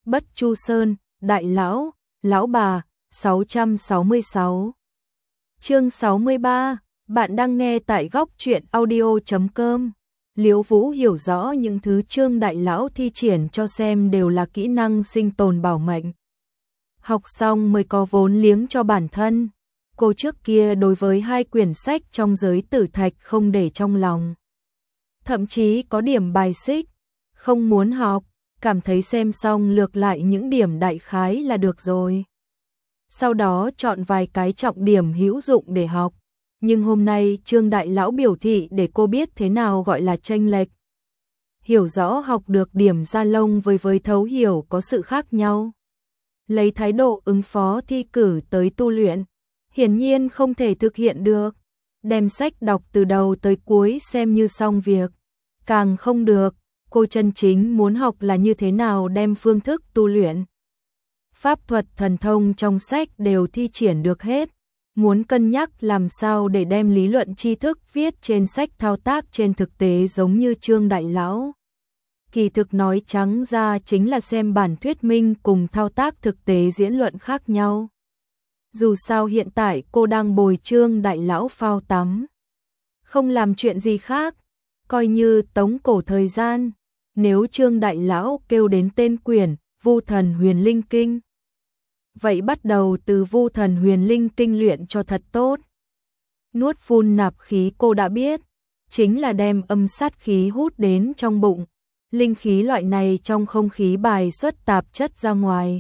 Bất Chu Sơn, Đại Lão, Lão Bà, 666. Chương 63, bạn đang nghe tại góc truyện audio.com. Liễu Vũ hiểu rõ những thứ Trương Đại Lão thi triển cho xem đều là kỹ năng sinh tồn bảo mệnh. Học xong mới có vốn liếng cho bản thân. Cô trước kia đối với 2 quyển sách trong giới tử thạch không để trong lòng. Thậm chí có điểm bài xích, không muốn học, cảm thấy xem xong lược lại những điểm đại khái là được rồi. Sau đó chọn vài cái trọng điểm hữu dụng để học. Nhưng hôm nay Trương Đại Lão biểu thị để cô biết thế nào gọi là chênh lệch. Hiểu rõ học được điểm ra lông với thấu hiểu có sự khác nhau. Lấy thái độ ứng phó thi cử tới tu luyện, hiển nhiên không thể thực hiện được. Đem sách đọc từ đầu tới cuối xem như xong việc. Càng không được, cô chân chính muốn học là như thế nào đem phương thức tu luyện. Pháp thuật thần thông trong sách đều thi triển được hết. Muốn cân nhắc làm sao để đem lý luận tri thức viết trên sách thao tác trên thực tế giống như Trương Đại Lão. Kỳ thực nói trắng ra chính là xem bản thuyết minh cùng thao tác thực tế diễn luận khác nhau. Dù sao hiện tại cô đang bồi Trương Đại Lão phao tắm. Không làm chuyện gì khác, coi như tống cổ thời gian. Nếu Trương Đại Lão kêu đến tên quyển Vu Thần Huyền Linh Kinh, vậy bắt đầu từ Vu Thần Huyền Linh Kinh luyện cho thật tốt. Nuốt phun nạp khí cô đã biết, chính là đem âm sát khí hút đến trong bụng. Linh khí loại này trong không khí bài xuất tạp chất ra ngoài.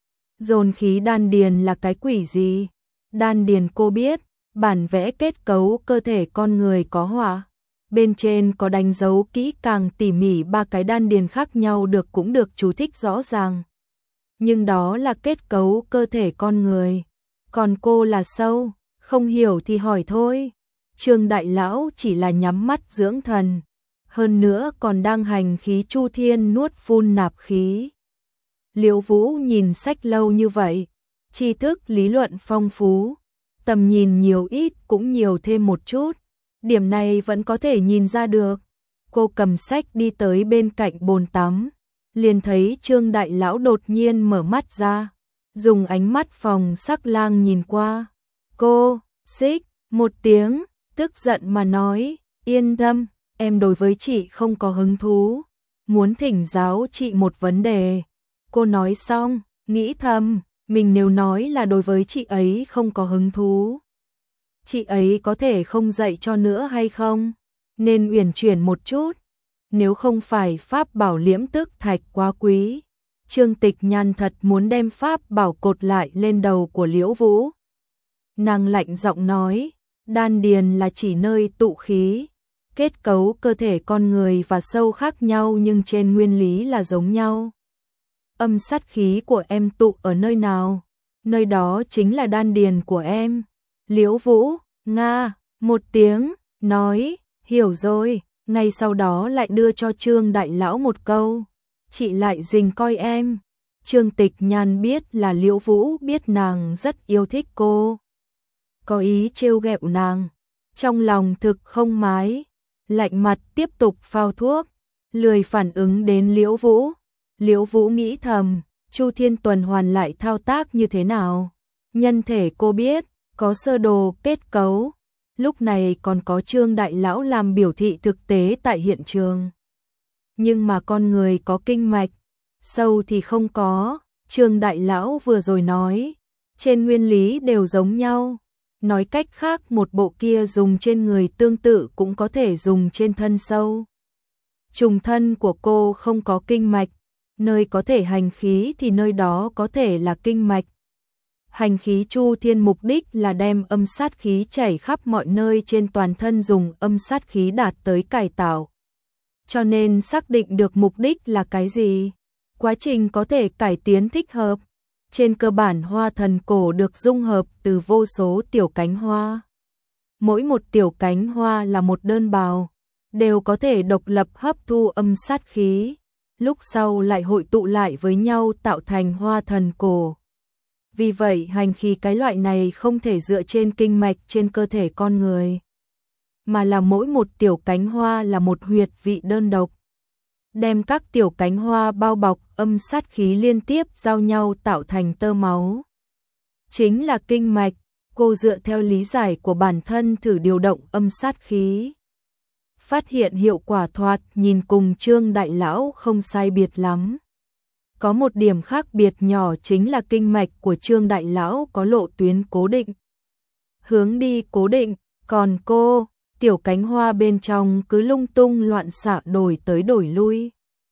Dồn khí đan điền là cái quỷ gì? Đan điền cô biết, bản vẽ kết cấu cơ thể con người có họa. Bên trên có đánh dấu kỹ càng tỉ mỉ 3 cái đan điền khác nhau được cũng được chú thích rõ ràng. Nhưng đó là kết cấu cơ thể con người. Còn cô là sâu, không hiểu thì hỏi thôi. Trương Đại Lão chỉ là nhắm mắt dưỡng thần. Hơn nữa còn đang hành khí chu thiên nuốt phun nạp khí. Liễu Vũ nhìn sách lâu như vậy, tri thức lý luận phong phú, tầm nhìn nhiều ít cũng nhiều thêm một chút. Điểm này vẫn có thể nhìn ra được. Cô cầm sách đi tới bên cạnh bồn tắm, liền thấy Trương Đại Lão đột nhiên mở mắt ra, dùng ánh mắt phòng sắc lang nhìn qua. Cô, xích, một tiếng, tức giận mà nói, yên tâm, em đối với chị không có hứng thú, muốn thỉnh giáo chị một vấn đề. Cô nói xong, nghĩ thầm, mình nếu nói là đối với chị ấy không có hứng thú, chị ấy có thể không dạy cho nữa hay không? Nên uyển chuyển một chút. Nếu không phải pháp bảo liễm tức thạch quá quý, Trương Tịch Nhan thật muốn đem pháp bảo cột lại lên đầu của Liễu Vũ. Nàng lạnh giọng nói, đan điền là chỉ nơi tụ khí, kết cấu cơ thể con người và sâu khác nhau nhưng trên nguyên lý là giống nhau. Âm sát khí của em tụ ở nơi nào? Nơi đó chính là đan điền của em. Liễu Vũ, nga, một tiếng, nói, hiểu rồi. Ngay sau đó lại đưa cho Trương Đại Lão một câu, chị lại dình coi em. Trương Tịch Nhan biết là Liễu Vũ biết nàng rất yêu thích cô, có ý trêu ghẹo nàng, trong lòng thực không mái, lạnh mặt tiếp tục phao thuốc, lười phản ứng đến Liễu Vũ. Liễu Vũ nghĩ thầm, Chu Thiên tuần hoàn lại thao tác như thế nào? Nhân thể cô biết, có sơ đồ kết cấu. Lúc này còn có Trương Đại Lão làm biểu thị thực tế tại hiện trường. Nhưng mà con người có kinh mạch, sâu thì không có. Trương Đại Lão vừa rồi nói, trên nguyên lý đều giống nhau. Nói cách khác một bộ kia dùng trên người tương tự cũng có thể dùng trên thân sâu. Trùng thân của cô không có kinh mạch, nơi có thể hành khí thì nơi đó có thể là kinh mạch. Hành khí chu thiên mục đích là đem âm sát khí chảy khắp mọi nơi trên toàn thân, dùng âm sát khí đạt tới cải tạo. Cho nên xác định được mục đích là cái gì, quá trình có thể cải tiến thích hợp. Trên cơ bản hoa thần cổ được dung hợp từ vô số tiểu cánh hoa. Mỗi một tiểu cánh hoa là một đơn bào, đều có thể độc lập hấp thu âm sát khí, lúc sau lại hội tụ lại với nhau tạo thành hoa thần cổ. Vì vậy hành khí cái loại này không thể dựa trên kinh mạch trên cơ thể con người, mà là mỗi một tiểu cánh hoa là một huyệt vị đơn độc. đem các tiểu cánh hoa bao bọc, âm sát khí liên tiếp giao nhau tạo thành tơ máu. Chính là kinh mạch, cô dựa theo lý giải của bản thân thử điều động âm sát khí. Phát hiện hiệu quả thoạt nhìn cùng Trương đại lão không sai biệt lắm. Có một điểm khác biệt nhỏ chính là kinh mạch của Trương đại lão có lộ tuyến cố định, hướng đi cố định, còn cô, tiểu cánh hoa bên trong cứ lung tung loạn xạ đổi tới đổi lui.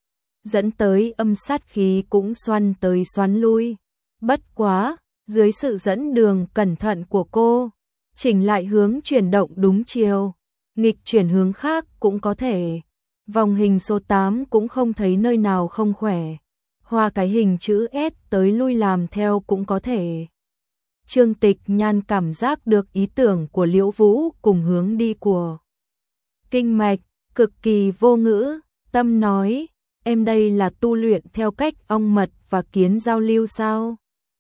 Dẫn tới âm sát khí cũng xoắn tới xoắn lui. Bất quá, dưới sự dẫn đường cẩn thận của cô, chỉnh lại hướng chuyển động đúng chiều, nghịch chuyển hướng khác cũng có thể. Vòng hình số 8 cũng không thấy nơi nào không khỏe. Hoa cái hình chữ S tới lui làm theo cũng có thể. Trương Tịch Nhan cảm giác được ý tưởng của Liễu Vũ cùng hướng đi của kinh mạch, cực kỳ vô ngữ, tâm nói, em đây là tu luyện theo cách ong mật và kiến giao lưu sao?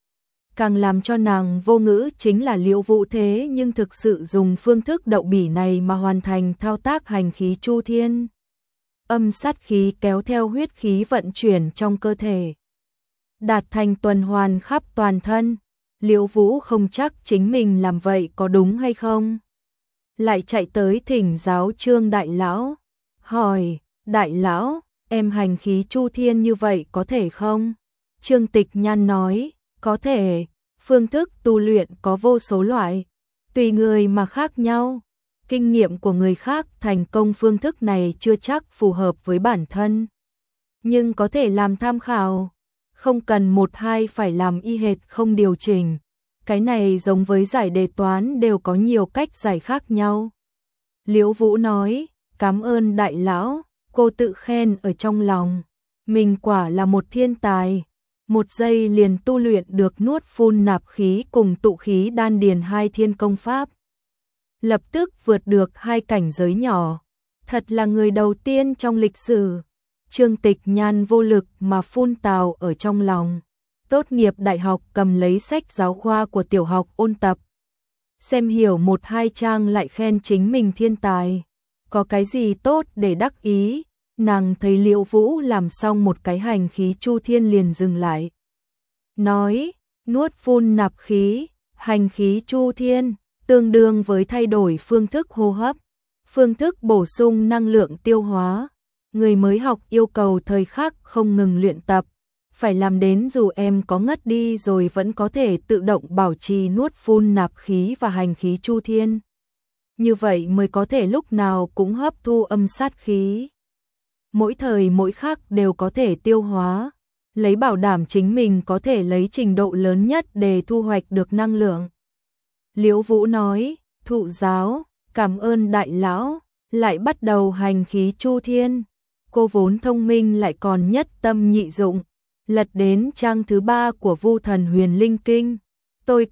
Càng làm cho nàng vô ngữ chính là Liễu Vũ thế nhưng thực sự dùng phương thức đậu bỉ này mà hoàn thành thao tác hành khí chu thiên. Âm sát khí kéo theo huyết khí vận chuyển trong cơ thể, đạt thành tuần hoàn khắp toàn thân. Liễu Vũ không chắc chính mình làm vậy có đúng hay không. Lại chạy tới thỉnh giáo Trương đại lão, hỏi, đại lão, em hành khí chu thiên như vậy có thể không? Trương Tịch Nhan nói, có thể, phương thức tu luyện có vô số loại, tùy người mà khác nhau. Kinh nghiệm của người khác thành công phương thức này chưa chắc phù hợp với bản thân, nhưng có thể làm tham khảo, không cần một hai phải làm y hệt không điều chỉnh. Cái này giống với giải đề toán đều có nhiều cách giải khác nhau. Liễu Vũ nói, cảm ơn đại lão, cô tự khen ở trong lòng. Mình quả là một thiên tài, một giây liền tu luyện được nuốt phun nạp khí cùng tụ khí đan điền hai thiên công pháp. Lập tức vượt được hai cảnh giới nhỏ, thật là người đầu tiên trong lịch sử. Trương Tịch Nhan vô lực mà phun tào ở trong lòng. Tốt nghiệp đại học cầm lấy sách giáo khoa của tiểu học ôn tập. Xem hiểu một hai trang lại khen chính mình thiên tài. Có cái gì tốt để đắc ý, nàng thấy Liễu Vũ làm xong một cái hành khí chu thiên liền dừng lại. Nói, nuốt phun nạp khí, hành khí chu thiên, tương đương với thay đổi phương thức hô hấp, phương thức bổ sung năng lượng tiêu hóa. Người mới học yêu cầu thời khắc không ngừng luyện tập, phải làm đến dù em có ngất đi rồi vẫn có thể tự động bảo trì nuốt phun nạp khí và hành khí chu thiên. Như vậy mới có thể lúc nào cũng hấp thu âm sát khí. Mỗi thời mỗi khắc đều có thể tiêu hóa, lấy bảo đảm chính mình có thể lấy trình độ lớn nhất để thu hoạch được năng lượng. Liễu Vũ nói, thụ giáo, cảm ơn đại lão, lại bắt đầu hành khí chu thiên. Cô vốn thông minh lại còn nhất tâm nhị dụng, lật đến trang thứ 3 của Vu Thần Huyền Linh Kinh. Tôi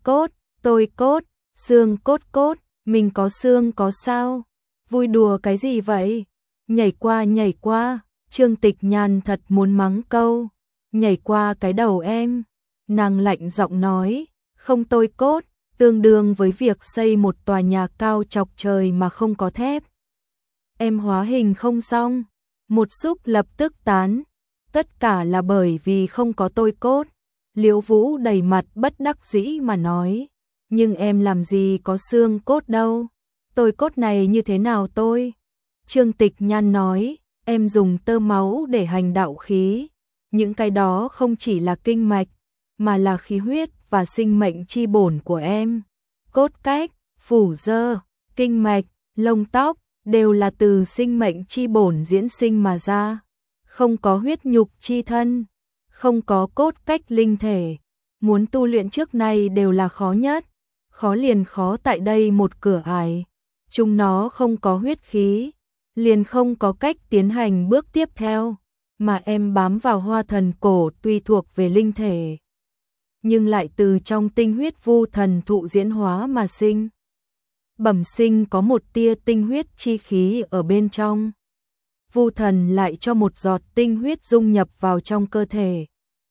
cốt, xương cốt cốt, mình có xương có sao? Vui đùa cái gì vậy? Nhảy qua, Trương Tịch Nhan thật muốn mắng câu, nhảy qua cái đầu em. Nàng lạnh giọng nói, không tôi cốt, tương đương với việc xây một tòa nhà cao chọc trời mà không có thép. Em hóa hình không xong, một xúc lập tức tán, tất cả là bởi vì không có tôi cốt. Liễu Vũ đầy mặt bất đắc dĩ mà nói, nhưng em làm gì có xương cốt đâu, tôi cốt này như thế nào tôi? Trương Tịch Nhan nói, em dùng tơ máu để hành đạo khí, những cái đó không chỉ là kinh mạch, mà là khí huyết và sinh mệnh chi bổn của em. Cốt cách, phủ dơ, kinh mạch, lông tóc, đều là từ sinh mệnh chi bổn diễn sinh mà ra. Không có huyết nhục chi thân, không có cốt cách linh thể. Muốn tu luyện trước nay đều là khó nhất, khó liền khó tại đây một cửa ải. Chúng nó không có huyết khí, liền không có cách tiến hành bước tiếp theo. Mà em bám vào hoa thần cổ tuy thuộc về linh thể, nhưng lại từ trong tinh huyết vu thần thụ diễn hóa mà sinh. Bẩm sinh có một tia tinh huyết chi khí ở bên trong. Vu thần lại cho một giọt tinh huyết dung nhập vào trong cơ thể.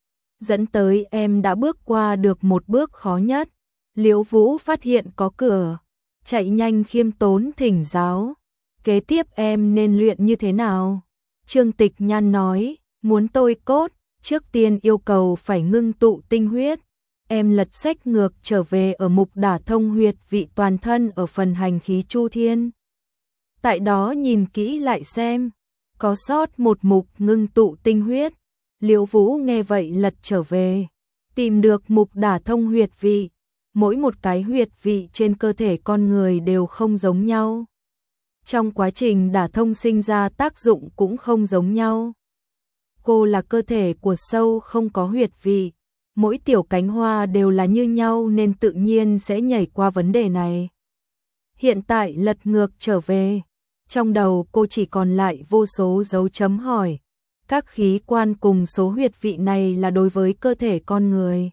Dẫn tới em đã bước qua được một bước khó nhất. Liễu Vũ phát hiện có cửa, chạy nhanh khiêm tốn thỉnh giáo. Kế tiếp em nên luyện như thế nào? Trương Tịch Nhan nói, muốn tôi cốt, trước tiên yêu cầu phải ngưng tụ tinh huyết. Em lật sách ngược trở về ở mục đả thông huyệt vị toàn thân ở phần hành khí chu thiên. Tại đó nhìn kỹ lại xem, có sót một mục ngưng tụ tinh huyết. Liễu Vũ nghe vậy lật trở về, tìm được mục đả thông huyệt vị. Mỗi một cái huyệt vị trên cơ thể con người đều không giống nhau. Trong quá trình đả thông sinh ra tác dụng cũng không giống nhau. Cô là cơ thể của sâu không có huyệt vị. Mỗi tiểu cánh hoa đều là như nhau nên tự nhiên sẽ nhảy qua vấn đề này. Hiện tại lật ngược trở về, trong đầu cô chỉ còn lại vô số dấu chấm hỏi. Các khí quan cùng số huyệt vị này là đối với cơ thể con người.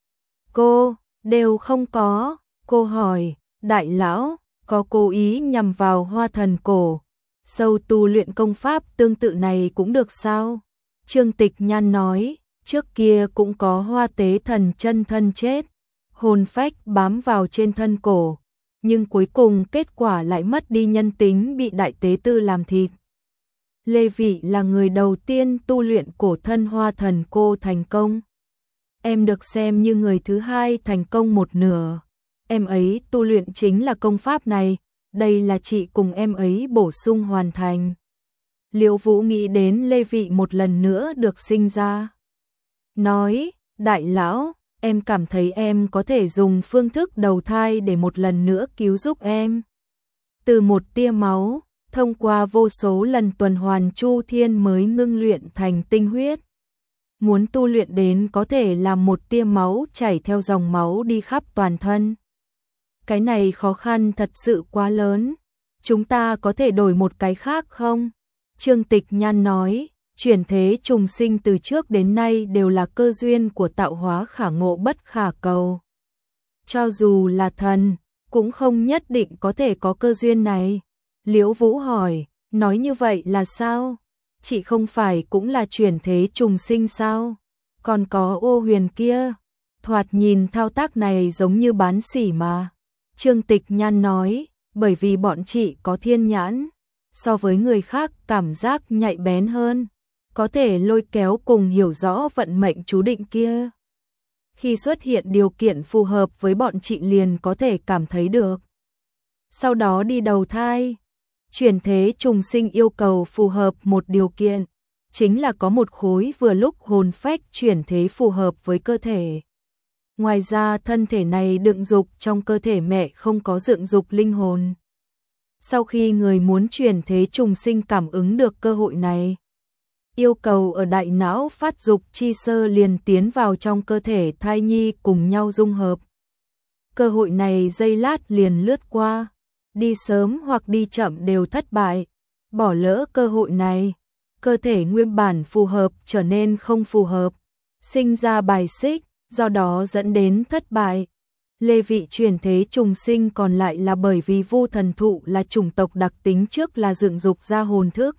Cô đều không có. Cô hỏi, đại lão, có cố ý nhằm vào Hoa Thần Cổ, sâu tu luyện công pháp tương tự này cũng được sao? Trương Tịch Nhan nói, trước kia cũng có Hoa Tế Thần chân thân chết, hồn phách bám vào trên thân cổ, nhưng cuối cùng kết quả lại mất đi nhân tính bị đại tế tư làm thịt. Lê Vị là người đầu tiên tu luyện cổ thân Hoa Thần Cô thành công. Em được xem như người thứ hai thành công một nửa. Em ấy tu luyện chính là công pháp này, đây là chị cùng em ấy bổ sung hoàn thành. Liễu Vũ nghĩ đến Lê Vị một lần nữa được sinh ra. Nói, đại lão, em cảm thấy em có thể dùng phương thức đầu thai để một lần nữa cứu giúp em. Từ một tia máu, thông qua vô số lần tuần hoàn chu thiên mới ngưng luyện thành tinh huyết. Muốn tu luyện đến có thể làm một tia máu chảy theo dòng máu đi khắp toàn thân. Cái này khó khăn thật sự quá lớn. Chúng ta có thể đổi một cái khác không? Trương Tịch Nhan nói, chuyển thế trùng sinh từ trước đến nay đều là cơ duyên của tạo hóa khả ngộ bất khả cầu. Cho dù là thần, cũng không nhất định có thể có cơ duyên này. Liễu Vũ hỏi, nói như vậy là sao? Chị không phải cũng là chuyển thế trùng sinh sao? Còn có Ô Huyền kia, thoạt nhìn thao tác này giống như bán sỉ mà. Trương Tịch Nhan nói, bởi vì bọn chị có thiên nhãn, so với người khác cảm giác nhạy bén hơn, có thể lôi kéo cùng hiểu rõ vận mệnh chú định kia. Khi xuất hiện điều kiện phù hợp với bọn chị liền có thể cảm thấy được. Sau đó đi đầu thai. Chuyển thế trùng sinh yêu cầu phù hợp một điều kiện, chính là có một khối vừa lúc hồn phách chuyển thế phù hợp với cơ thể. Ngoài ra thân thể này đựng dục trong cơ thể mẹ không có dựng dục linh hồn. Sau khi người muốn chuyển thế trùng sinh cảm ứng được cơ hội này, yêu cầu ở đại não phát dục chi sơ liền tiến vào trong cơ thể thai nhi cùng nhau dung hợp. Cơ hội này giây lát liền lướt qua, đi sớm hoặc đi chậm đều thất bại. Bỏ lỡ cơ hội này, cơ thể nguyên bản phù hợp trở nên không phù hợp, sinh ra bài xích, do đó dẫn đến thất bại. Lê Vị chuyển thế trùng sinh còn lại là bởi vì Vu Thần Thụ là chủng tộc đặc tính trước là dựng dục ra hồn thức.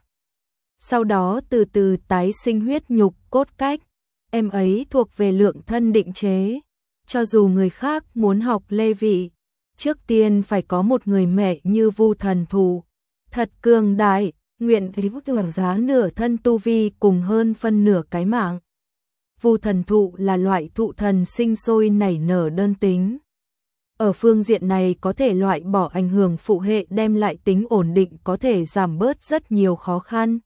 Sau đó từ từ tái sinh huyết nhục cốt cách, em ấy thuộc về lượng thân định chế. Cho dù người khác muốn học Lê Vị, trước tiên phải có một người mẹ như Vu Thần Thụ, thật cường đại, nguyện ý giá nửa thân tu vi cùng hơn phân nửa cái mạng. Vu Thần Thụ là loại thụ thần sinh sôi nảy nở đơn tính. Ở phương diện này có thể loại bỏ ảnh hưởng phụ hệ đem lại tính ổn định có thể giảm bớt rất nhiều khó khăn.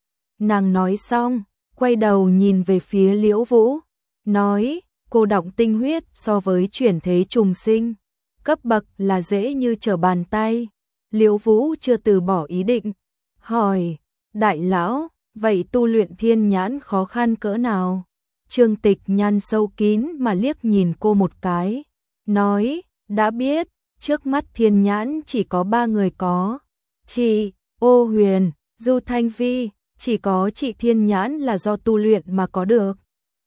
Nàng nói xong, quay đầu nhìn về phía Liễu Vũ, nói, cô đọng tinh huyết so với chuyển thế trùng sinh, cấp bậc là dễ như trở bàn tay. Liễu Vũ chưa từ bỏ ý định, hỏi, đại lão, vậy tu luyện thiên nhãn khó khăn cỡ nào? Trương Tịch Nhan sâu kín mà liếc nhìn cô một cái, nói, đã biết, trước mắt thiên nhãn chỉ có 3 người có. Chị, Ô Huyền, Du Thanh Vi, chỉ có chị thiên nhãn là do tu luyện mà có được.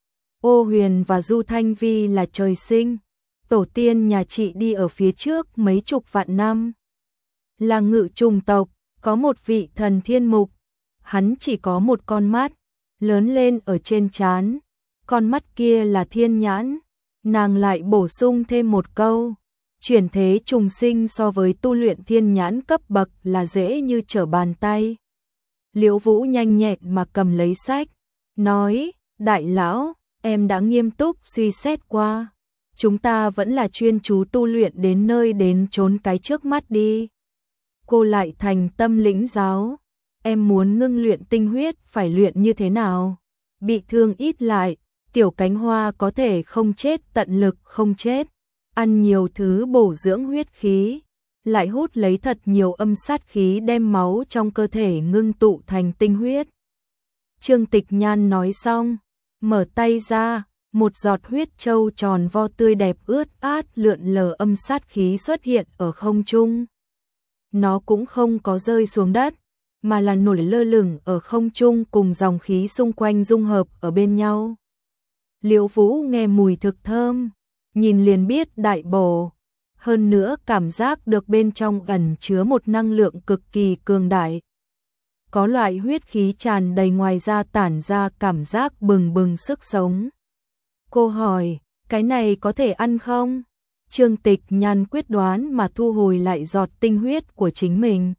Ô Huyền và Du Thanh Vi là trời sinh, tổ tiên nhà chị đi ở phía trước mấy chục vạn năm. Là ngự trùng tộc, có một vị thần thiên mục, hắn chỉ có một con mắt, lớn lên ở trên trán, con mắt kia là thiên nhãn. Nàng lại bổ sung thêm một câu, chuyển thế trùng sinh so với tu luyện thiên nhãn cấp bậc là dễ như trở bàn tay. Liễu Vũ nhanh nhẹn mà cầm lấy sách, nói, đại lão, em đã nghiêm túc suy xét qua. Chúng ta vẫn là chuyên chú tu luyện đến nơi đến chốn cái trước mắt đi. Cô lại thành tâm lĩnh giáo. Em muốn ngưng luyện tinh huyết phải luyện như thế nào? Bị thương ít lại, tiểu cánh hoa có thể không chết tận lực không chết. Ăn nhiều thứ bổ dưỡng huyết khí, lại hút lấy thật nhiều âm sát khí đem máu trong cơ thể ngưng tụ thành tinh huyết. Trương Tịch Nhan nói xong, mở tay ra, một giọt huyết châu tròn vo tươi đẹp ướt át lượn lờ âm sát khí xuất hiện ở không trung. Nó cũng không có rơi xuống đất, mà là nổi lơ lửng ở không trung cùng dòng khí xung quanh dung hợp ở bên nhau. Liễu Vũ nghe mùi thực thơm, nhìn liền biết đại bổ, hơn nữa cảm giác được bên trong ẩn chứa một năng lượng cực kỳ cường đại. Có loại huyết khí tràn đầy ngoài ra tản ra cảm giác bừng bừng sức sống. Cô hỏi, cái này có thể ăn không? Trương Tịch Nhan quyết đoán mà thu hồi lại giọt tinh huyết của chính mình.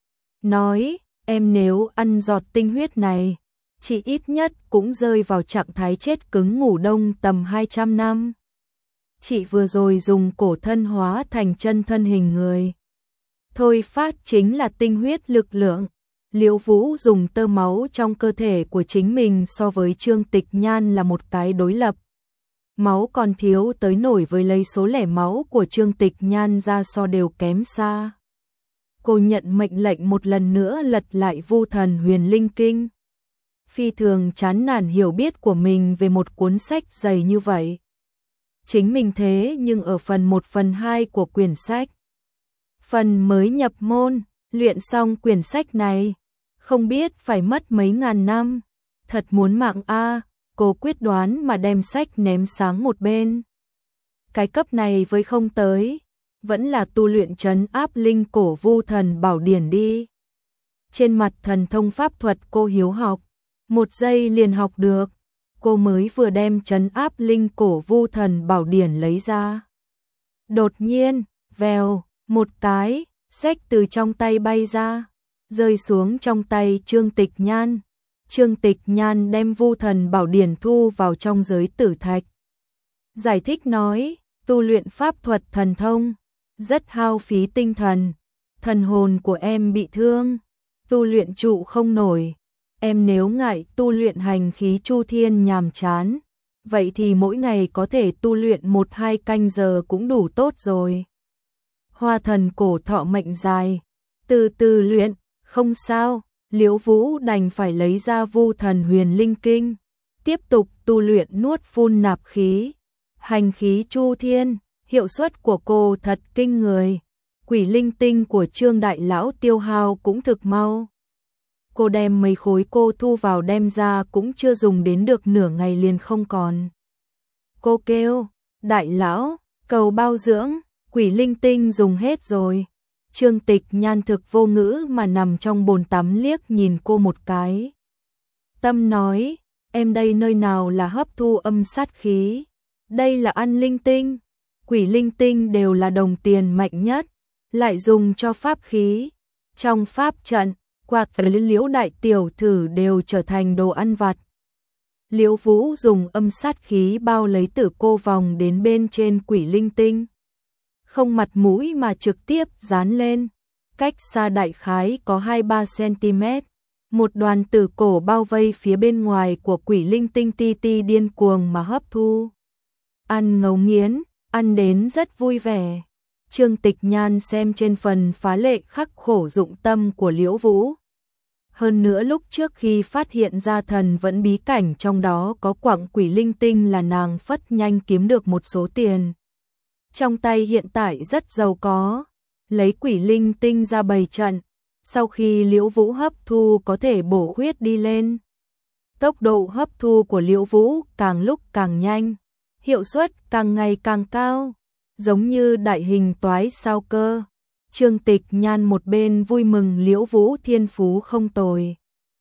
Nói, em nếu ăn giọt tinh huyết này, chỉ ít nhất cũng rơi vào trạng thái chết cứng ngủ đông tầm 200 năm. Chị vừa rồi dùng cổ thân hóa thành chân thân hình người. Thôi phát chính là tinh huyết lực lượng. Liễu Vũ dùng tơ máu trong cơ thể của chính mình so với Trương Tịch Nhan là một cái đối lập. Máu còn thiếu tới nổi với lấy số lẻ máu của Trương Tịch Nhan ra so đều kém xa. Cô nhận mệnh lệnh một lần nữa lật lại Vu Thần Huyền Linh Kinh. Phi thường chán nản hiểu biết của mình về một cuốn sách dày như vậy. Chính mình thế nhưng ở phần 1/2 của quyển sách. Phần mới nhập môn, luyện xong quyển sách này, không biết phải mất mấy ngàn năm. Thật muốn mạng a. Cô quyết đoán mà đem sách ném sang một bên. Cái cấp này với không tới, vẫn là tu luyện trấn áp linh cổ Vu Thần Bảo Điển đi. Trên mặt thần thông pháp thuật cô hiếu học, 1 giây liền học được. Cô mới vừa đem trấn áp linh cổ Vu Thần Bảo Điển lấy ra. Đột nhiên, vèo, một cái, sách từ trong tay bay ra, rơi xuống trong tay Trương Tịch Nhan. Trương Tịch Nhan đem Vu Thần Bảo Điển thu vào trong giới tử thạch. Giải thích nói, tu luyện pháp thuật thần thông, rất hao phí tinh thần. Thần hồn của em bị thương, tu luyện trụ không nổi. Em nếu ngại tu luyện hành khí chu thiên nhàm chán, vậy thì mỗi ngày có thể tu luyện 1-2 canh giờ cũng đủ tốt rồi. Hoa thần cổ thọ mệnh dài, từ từ luyện, không sao. Liễu Vũ đành phải lấy ra Vu Thần Huyền Linh Kinh, tiếp tục tu luyện nuốt phun nạp khí, hành khí chu thiên. Hiệu suất của cô thật kinh người. Quỷ linh tinh của Trương đại lão tiêu hao cũng thực mau. Cô đem mấy khối cô thu vào đem ra cũng chưa dùng đến được nửa ngày liền không còn. Cô kêu, đại lão, cầu bao dưỡng, quỷ linh tinh dùng hết rồi. Trương Tịch Nhan thực vô ngữ mà nằm trong bồn tắm liếc nhìn cô một cái. Tâm nói, em đây nơi nào là hấp thu âm sát khí, đây là ăn linh tinh. Quỷ linh tinh đều là đồng tiền mạnh nhất, lại dùng cho pháp khí. Trong pháp trận, Quạc và Liễu đại tiểu thử đều trở thành đồ ăn vặt. Liễu Vũ dùng âm sát khí bao lấy tử cô vòng đến bên trên quỷ linh tinh. Không mặt mũi mà trực tiếp dán lên, cách xa đại khái có 2-3 cm. Một đoàn tử cổ bao vây phía bên ngoài của quỷ linh tinh ti ti điên cuồng mà hấp thu. Ăn ngấu nghiến, ăn đến rất vui vẻ. Trương Tịch Nhan xem trên phần phá lệ khắc khổ dụng tâm của Liễu Vũ. Hơn nữa lúc trước khi phát hiện ra thần vẫn bí cảnh trong đó có quặng quỷ linh tinh là nàng phất nhanh kiếm được một số tiền. Trong tay hiện tại rất giàu có, lấy quỷ linh tinh ra bày trận, sau khi Liễu Vũ hấp thu có thể bổ huyết đi lên. Tốc độ hấp thu của Liễu Vũ càng lúc càng nhanh, hiệu suất càng ngày càng cao, giống như đại hình toái sao cơ. Trương Tịch Nhan một bên vui mừng Liễu Vũ thiên phú không tồi,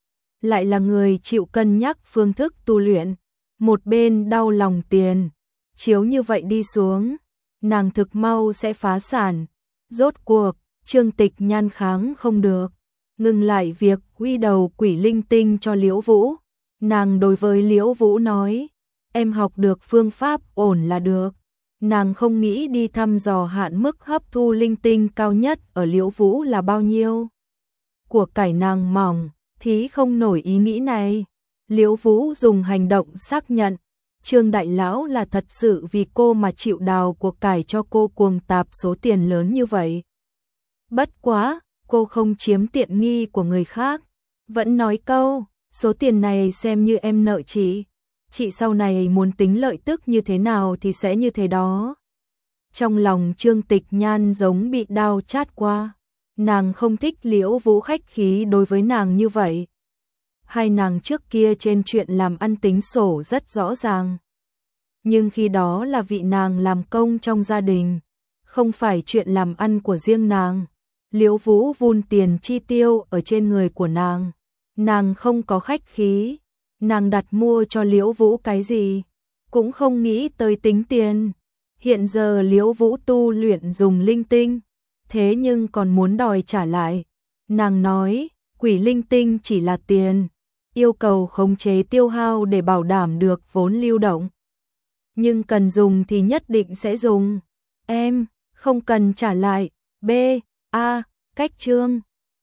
lại là người chịu cân nhắc phương thức tu luyện, một bên đau lòng tiền, chiếu như vậy đi xuống, nàng thực mau sẽ phá sản. Rốt cuộc, Trương Tịch Nhan kháng không được, ngừng lại việc quy đầu quỷ linh tinh cho Liễu Vũ. Nàng đối với Liễu Vũ nói, em học được phương pháp ổn là được. Nàng không nghĩ đi thăm dò hạn mức hấp thu linh tinh cao nhất ở Liễu Vũ là bao nhiêu. Của cải nàng mỏng, thí không nổi ý nghĩ này. Liễu Vũ dùng hành động xác nhận, Trương đại lão là thật sự vì cô mà chịu đào của cải cho cô cuồng tạp số tiền lớn như vậy. Bất quá, cô không chiếm tiện nghi của người khác, vẫn nói câu, số tiền này xem như em nợ chị sau này muốn tính lợi tức như thế nào thì sẽ như thế đó. Trong lòng Trương Tịch Nhan giống bị đau chát qua, nàng không thích Liễu Vũ khách khí đối với nàng như vậy. Hai nàng trước kia trên chuyện làm ăn tính sổ rất rõ ràng. Nhưng khi đó là vị nàng làm công trong gia đình, không phải chuyện làm ăn của riêng nàng. Liễu Vũ vun tiền chi tiêu ở trên người của nàng không có khách khí, nàng đặt mua cho Liễu Vũ cái gì, cũng không nghĩ tới tính tiền. Hiện giờ Liễu Vũ tu luyện dùng linh tinh, thế nhưng còn muốn đòi trả lại. Nàng nói, quỷ linh tinh chỉ là tiền, yêu cầu khống chế tiêu hao để bảo đảm được vốn lưu động. Nhưng cần dùng thì nhất định sẽ dùng. Em, không cần trả lại. B. A. Cách chương